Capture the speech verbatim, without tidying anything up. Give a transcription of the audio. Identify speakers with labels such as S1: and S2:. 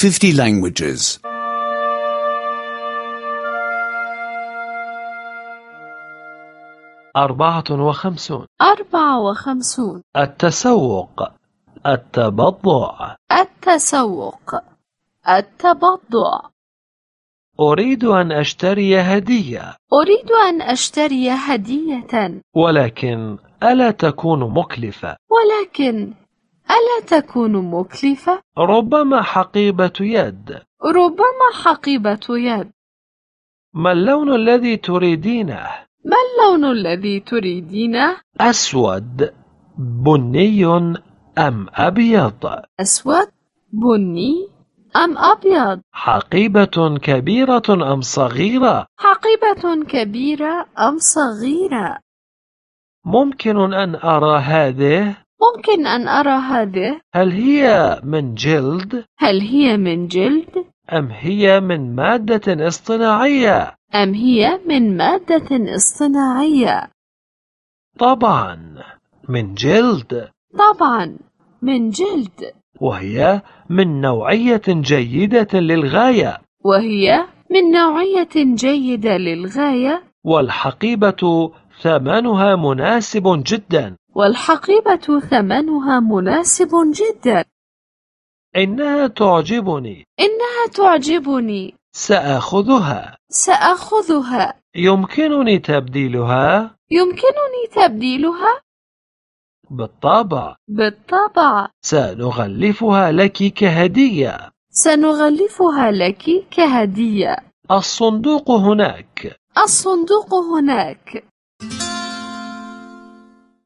S1: fifty languages.
S2: أربعة وخمسون.
S3: أربعة وخمسون.
S2: التسوق. التبضع.
S3: التسوق. التبضع.
S2: أريد أن أشتري هدية.
S3: أريد أن أشتري هدية.
S2: ولكن ألا تكون مكلفة؟
S3: ولكن ألا تكون مكلفة؟
S2: ربما حقيبة يد.
S3: ربما حقيبة يد.
S2: ما اللون الذي تريدينه؟
S3: ما اللون الذي تريدينه؟
S2: أسود، بني أم أبيض؟
S3: أسود، بني أم أبيض؟
S2: حقيبة كبيرة أم صغيرة؟
S3: حقيبة كبيرة أم صغيرة؟
S2: ممكن أن أرى هذه؟
S3: ممكن أن أرى هذه؟
S2: هل هي من جلد؟
S3: هل هي من جلد؟
S2: أم هي من مادة اصطناعية؟
S3: أم هي من مادة اصطناعية؟
S2: طبعا من جلد.
S3: طبعا من جلد.
S2: وهي من نوعية جيدة للغاية.
S3: وهي من نوعية جيدة للغاية.
S2: والحقيبة ثمنها مناسب جدا.
S3: والحقيبة ثمنها مناسب جدا.
S2: إنها تعجبني.
S3: إنها تعجبني.
S2: سأخذها.
S3: سأخذها.
S2: يمكنني تبديلها؟
S3: يمكنني تبديلها؟
S2: بالطبع.
S3: بالطبع.
S2: سنغلفها لك كهدية.
S3: سنغلفها لك كهدية.
S2: الصندوق هناك.
S3: الصندوق هناك.